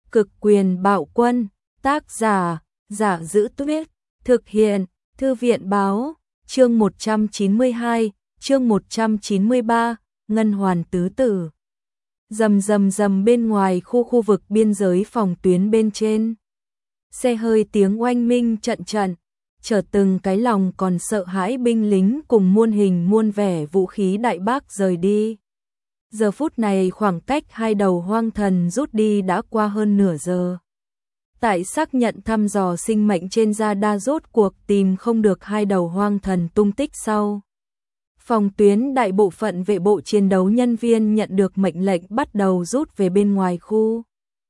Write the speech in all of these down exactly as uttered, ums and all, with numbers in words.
Cực quyền bạo quân, tác giả, Giả Giữ Tuyết, thực hiện, Thư viện báo, chương một trăm chín mươi hai, chương một trăm chín mươi ba, Ngân Hoàn Tứ Tử. Rầm rầm rầm bên ngoài khu khu vực biên giới phòng tuyến bên trên. Xe hơi tiếng oanh minh trận trận, chợt từng cái lòng còn sợ hãi binh lính cùng muôn hình muôn vẻ vũ khí đại bác rời đi. Giờ phút này khoảng cách hai đầu hoang thần rút đi đã qua hơn nửa giờ. Tại xác nhận thăm dò sinh mệnh trên radar rốt cuộc tìm không được hai đầu hoang thần tung tích sau. Phòng tuyến đại bộ phận vệ bộ chiến đấu nhân viên nhận được mệnh lệnh bắt đầu rút về bên ngoài khu.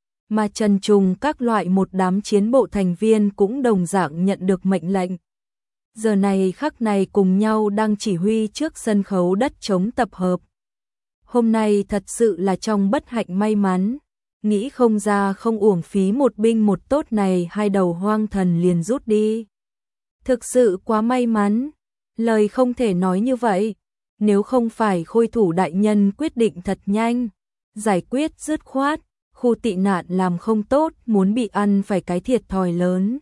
Mà Trần Trùng các loại một đám chiến bộ thành viên cũng đồng dạng nhận được mệnh lệnh. Giờ này khắc này cùng nhau đang chỉ huy trước sân khấu đất trống tập hợp. Hôm nay thật sự là trong bất hạnh may mắn, nghĩ không ra không uổng phí một binh một tốt này hai đầu hoang thần liền rút đi. Thực sự quá may mắn, lời không thể nói như vậy, nếu không phải khôi thủ đại nhân quyết định thật nhanh, giải quyết dứt khoát, khu tị nạn làm không tốt muốn bị ăn phải cái thiệt thòi lớn.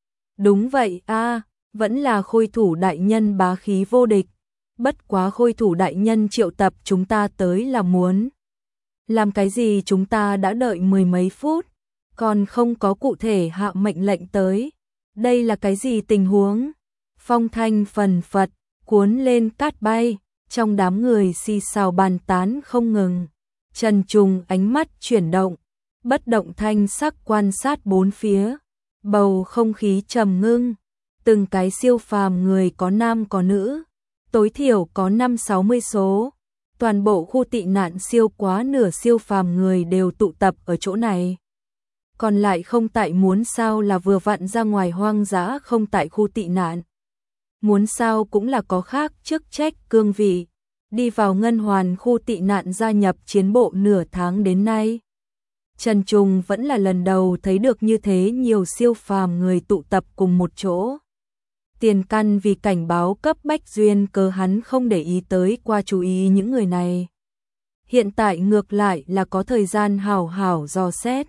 Đúng vậy a, vẫn là khôi thủ đại nhân bá khí vô địch. Bất quá khôi thủ đại nhân triệu tập chúng ta tới là muốn làm cái gì, chúng ta đã đợi mười mấy phút, còn không có cụ thể hạ mệnh lệnh tới. Đây là cái gì tình huống? Phong thanh phần phật, cuốn lên cát bay, trong đám người xì xào bàn tán không ngừng. Trần Trùng ánh mắt chuyển động, bất động thanh sắc quan sát bốn phía, bầu không khí trầm ngưng, từng cái siêu phàm người có nam có nữ. Tối thiểu có năm sáu mươi số, toàn bộ khu tị nạn siêu quá nửa siêu phàm người đều tụ tập ở chỗ này. Còn lại không tại muốn sao là vừa vặn ra ngoài hoang dã không tại khu tị nạn. Muốn sao cũng là có khác chức trách cương vị, đi vào ngân hoàn khu tị nạn gia nhập chiến bộ nửa tháng đến nay. Trần Trùng vẫn là lần đầu thấy được như thế nhiều siêu phàm người tụ tập cùng một chỗ. Tiền căn vì cảnh báo cấp bách duyên cớ hắn không để ý tới qua chú ý những người này. Hiện tại ngược lại là có thời gian hảo hảo dò xét.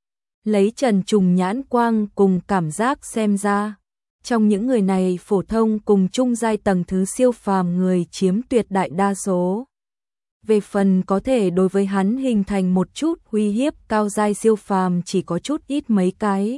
Lấy Trần Trùng nhãn quang cùng cảm giác xem ra. Trong những người này phổ thông cùng trung giai tầng thứ siêu phàm người chiếm tuyệt đại đa số. Về phần có thể đối với hắn hình thành một chút uy hiếp cao giai siêu phàm chỉ có chút ít mấy cái.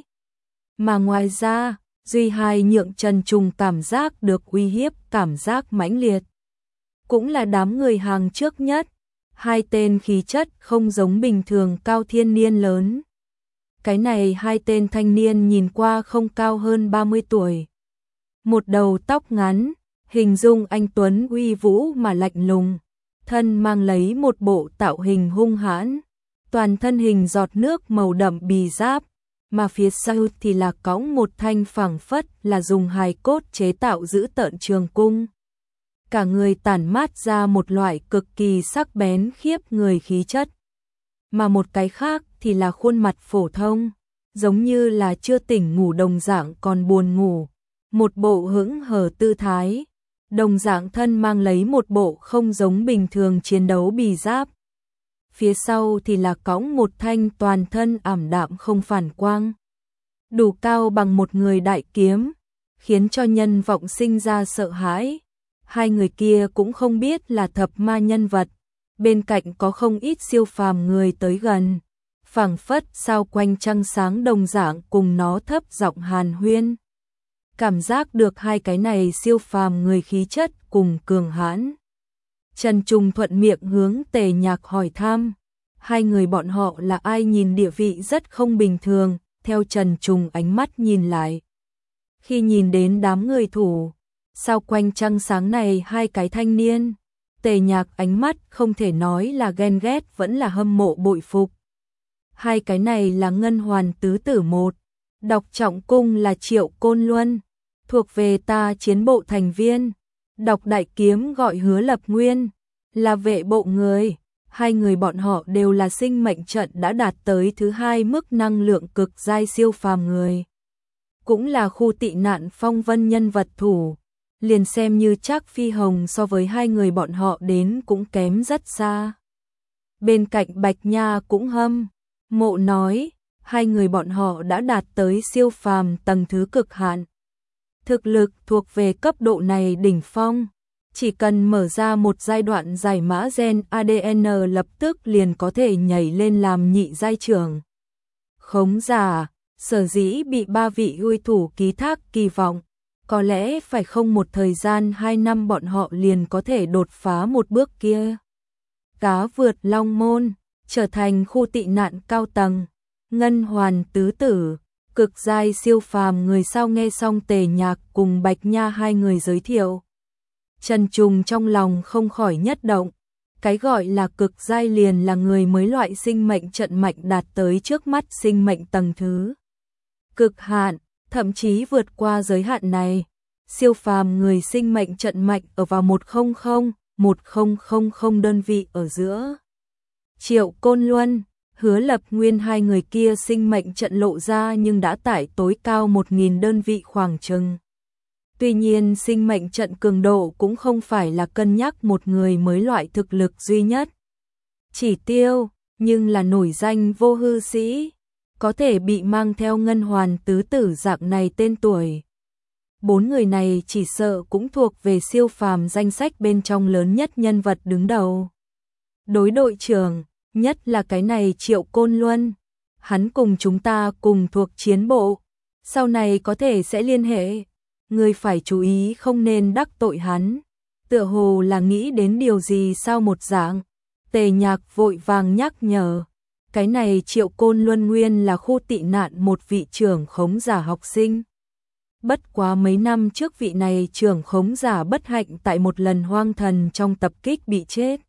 Mà ngoài ra, duy hai nhượng Trần Trùng cảm giác được uy hiếp cảm giác mãnh liệt. Cũng là đám người hàng trước nhất, hai tên khí chất không giống bình thường cao thiên niên lớn. Cái này hai tên thanh niên nhìn qua không cao hơn ba mươi tuổi. Một đầu tóc ngắn, hình dung anh tuấn uy vũ mà lạnh lùng, thân mang lấy một bộ tạo hình hung hãn, toàn thân hình giọt nước màu đậm bì giáp. Mà phía sau thì là cõng một thanh phẳng phất là dùng hài cốt chế tạo giữ tợn trường cung. Cả người tản mát ra một loại cực kỳ sắc bén khiếp người khí chất. Mà một cái khác thì là khuôn mặt phổ thông, giống như là chưa tỉnh ngủ đồng dạng còn buồn ngủ. Một bộ hững hờ tư thái, đồng dạng thân mang lấy một bộ không giống bình thường chiến đấu bì giáp. Phía sau thì là cõng một thanh toàn thân ảm đạm không phản quang, đủ cao bằng một người đại kiếm, khiến cho nhân vọng sinh ra sợ hãi. Hai người kia cũng không biết là thập ma nhân vật, bên cạnh có không ít siêu phàm người tới gần, phảng phất sao quanh trăng sáng đồng dạng cùng nó thấp giọng hàn huyên. Cảm giác được hai cái này siêu phàm người khí chất cùng cường hãn. Trần Trùng thuận miệng hướng Tề Nhạc hỏi thăm, hai người bọn họ là ai, nhìn địa vị rất không bình thường, theo Trần Trùng ánh mắt nhìn lại. Khi nhìn đến đám người thủ, sao quanh trăng sáng này hai cái thanh niên, Tề Nhạc ánh mắt không thể nói là ghen ghét vẫn là hâm mộ bội phục. Hai cái này là Ngân Hoàn Tứ Tử một, đọc trọng cung là Triệu Côn Luân, thuộc về ta chiến bộ thành viên. Đọc đại kiếm gọi Hứa Lập Nguyên, là vệ bộ người. Hai người bọn họ đều là sinh mệnh trận đã đạt tới thứ hai mức năng lượng cực giai siêu phàm người. Cũng là khu tị nạn phong vân nhân vật thủ. Liền xem như Trác Phi Hồng so với hai người bọn họ đến cũng kém rất xa. Bên cạnh Bạch Nha cũng hâm mộ nói, hai người bọn họ đã đạt tới siêu phàm tầng thứ cực hạn. Thực lực thuộc về cấp độ này đỉnh phong, chỉ cần mở ra một giai đoạn giải mã gen a đê en lập tức liền có thể nhảy lên làm nhị giai trưởng khống giả. Sở dĩ bị ba vị uy thủ ký thác kỳ vọng, có lẽ phải không một thời gian hai năm bọn họ liền có thể đột phá một bước kia. Cá vượt long môn, trở thành khu tị nạn cao tầng. Ngân Hoàn tứ tử, cực giai siêu phàm người sau nghe xong Tề Nhạc cùng Bạch Nha hai người giới thiệu. Trần Trùng trong lòng không khỏi nhất động, cái gọi là cực giai liền là người mới loại sinh mệnh trận mạnh đạt tới trước mắt sinh mệnh tầng thứ cực hạn, thậm chí vượt qua giới hạn này. Siêu phàm người sinh mệnh trận mạnh ở vào một không không, một không không không đơn vị ở giữa. Triệu Côn Luân, Hứa Lập Nguyên hai người kia sinh mệnh trận lộ ra nhưng đã tải tối cao một nghìn đơn vị khoảng chừng. Tuy nhiên sinh mệnh trận cường độ cũng không phải là cân nhắc một người mới loại thực lực duy nhất. Chỉ tiêu, nhưng là nổi danh vô hư sĩ, có thể bị mang theo Ngân Hoàn tứ tử dạng này tên tuổi. Bốn người này chỉ sợ cũng thuộc về siêu phàm danh sách bên trong lớn nhất nhân vật đứng đầu. Đối đội trưởng, nhất là cái này Triệu Côn Luân, hắn cùng chúng ta cùng thuộc chiến bộ, sau này có thể sẽ liên hệ. Người phải chú ý không nên đắc tội hắn. Tựa hồ là nghĩ đến điều gì sao một dạng. Tề Nhạc vội vàng nhắc nhở. Cái này Triệu Côn Luân nguyên là khu tị nạn một vị trưởng khống giả học sinh. Bất quá mấy năm trước vị này trưởng khống giả bất hạnh tại một lần hoang thần trong tập kích bị chết.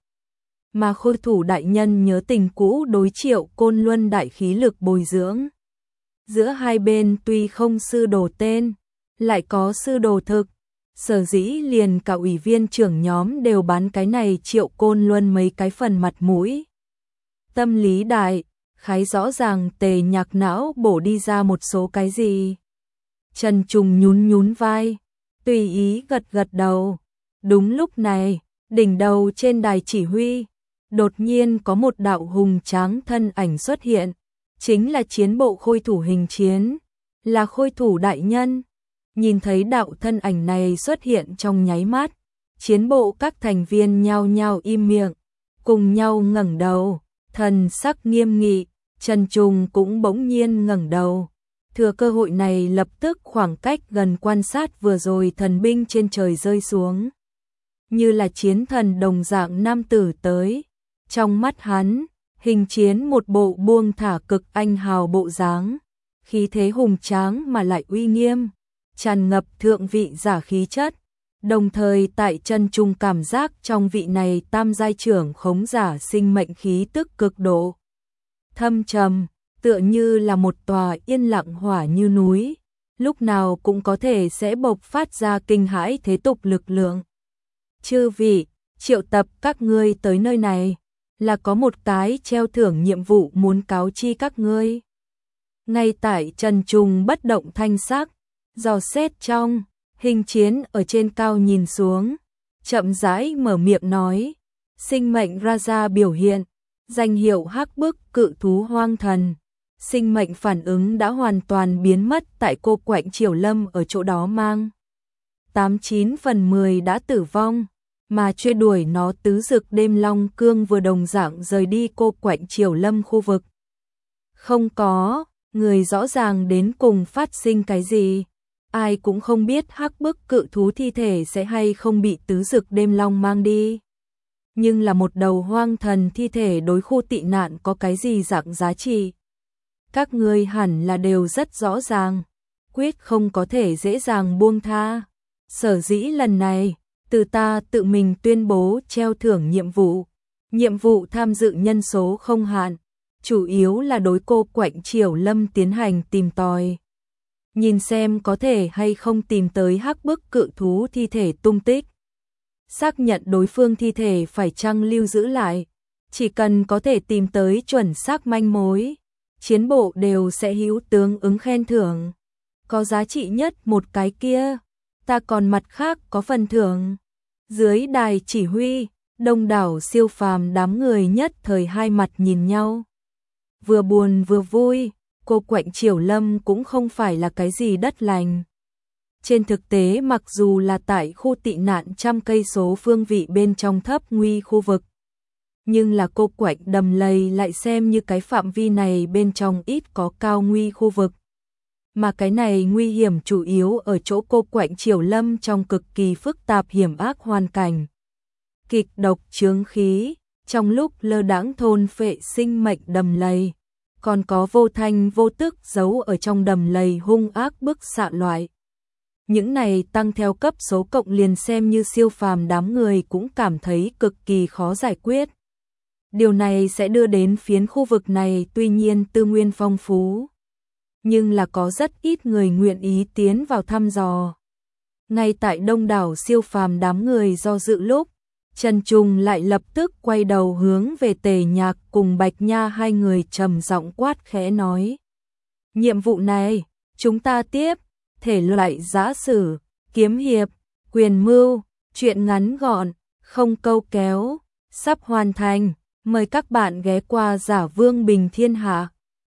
Mà khôi thủ đại nhân nhớ tình cũ đối Triệu Côn Luân đại khí lực bồi dưỡng. Giữa hai bên tuy không sư đồ tên, lại có sư đồ thực, sở dĩ liền cả ủy viên trưởng nhóm đều bán cái này Triệu Côn Luân mấy cái phần mặt mũi. Tâm lý đại, khái rõ ràng Tề Nhạc não bổ đi ra một số cái gì. Trần Trùng nhún nhún vai, tùy ý gật gật đầu. Đúng lúc này, đỉnh đầu trên đài chỉ huy, đột nhiên có một đạo hùng tráng thân ảnh xuất hiện, chính là chiến bộ khôi thủ hình chiến, là khôi thủ đại nhân. Nhìn thấy đạo thân ảnh này xuất hiện trong nháy mắt, chiến bộ các thành viên nhao nhao im miệng, cùng nhau ngẩng đầu, thần sắc nghiêm nghị. Trần Trùng cũng bỗng nhiên ngẩng đầu, thừa cơ hội này lập tức khoảng cách gần quan sát vừa rồi thần binh trên trời rơi xuống. Như là chiến thần đồng dạng nam tử tới, trong mắt hắn, hình chiến một bộ buông thả cực anh hào bộ dáng, khí thế hùng tráng mà lại uy nghiêm, tràn ngập thượng vị giả khí chất. Đồng thời tại Trần Trùng cảm giác trong vị này tam giai trưởng khống giả sinh mệnh khí tức cực độ thâm trầm, tựa như là một tòa yên lặng hỏa như núi, lúc nào cũng có thể sẽ bộc phát ra kinh hãi thế tục lực lượng. Chư vị, triệu tập các ngươi tới nơi này, là có một cái treo thưởng nhiệm vụ muốn cáo chi các ngươi. Ngay tại Trần Trùng bất động thanh sắc, dò xét trong, hình chiến ở trên cao nhìn xuống, chậm rãi mở miệng nói, sinh mệnh Raja biểu hiện, danh hiệu hắc bức cự thú hoang thần. Sinh mệnh phản ứng đã hoàn toàn biến mất tại cô quạnh Triều Lâm ở chỗ đó mang. tám chín phần mười đã tử vong, mà truy đuổi nó tứ dực đêm long cương vừa đồng dạng rời đi cô quạnh Triều Lâm khu vực. Không có, người rõ ràng đến cùng phát sinh cái gì. Ai cũng không biết hắc bức cự thú thi thể sẽ hay không bị tứ dực đêm long mang đi. Nhưng là một đầu hoang thần thi thể đối khu tị nạn có cái gì dạng giá trị. Các ngươi hẳn là đều rất rõ ràng, quyết không có thể dễ dàng buông tha. Sở dĩ lần này, từ ta tự mình tuyên bố treo thưởng nhiệm vụ. Nhiệm vụ tham dự nhân số không hạn, chủ yếu là đối cô quạnh Triều Lâm tiến hành tìm tòi. Nhìn xem có thể hay không tìm tới hắc bức cự thú thi thể tung tích. Xác nhận đối phương thi thể phải chăng lưu giữ lại. Chỉ cần có thể tìm tới chuẩn xác manh mối, chiến bộ đều sẽ hữu tương ứng khen thưởng. Có giá trị nhất một cái kia, ta còn mặt khác có phần thưởng. Dưới đài chỉ huy, đông đảo siêu phàm đám người nhất thời hai mặt nhìn nhau. Vừa buồn vừa vui, cô Quạnh Triều Lâm cũng không phải là cái gì đất lành. Trên thực tế mặc dù là tại khu tị nạn trăm cây số phương vị bên trong thấp nguy khu vực, nhưng là cô Quạnh Đầm Lầy lại xem như cái phạm vi này bên trong ít có cao nguy khu vực. Mà cái này nguy hiểm chủ yếu ở chỗ cô Quạnh Triều Lâm trong cực kỳ phức tạp hiểm ác hoàn cảnh. Kịch độc chướng khí, trong lúc lơ đãng thôn phệ sinh mệnh đầm lầy, còn có vô thanh vô tức giấu ở trong đầm lầy hung ác bức xạ loại. Những này tăng theo cấp số cộng liền xem như siêu phàm đám người cũng cảm thấy cực kỳ khó giải quyết. Điều này sẽ đưa đến phiến khu vực này tuy nhiên tư nguyên phong phú, nhưng là có rất ít người nguyện ý tiến vào thăm dò. Ngay tại đông đảo siêu phàm đám người do dự lúc, Trần Trùng lại lập tức quay đầu hướng về Tề Nhạc cùng Bạch Nha hai người trầm giọng quát khẽ nói. Nhiệm vụ này, chúng ta tiếp, thể loại giã sử, kiếm hiệp, quyền mưu, truyện ngắn gọn, không câu kéo, sắp hoàn thành, mời các bạn ghé qua Giả Vương Bình Thiên Hạ.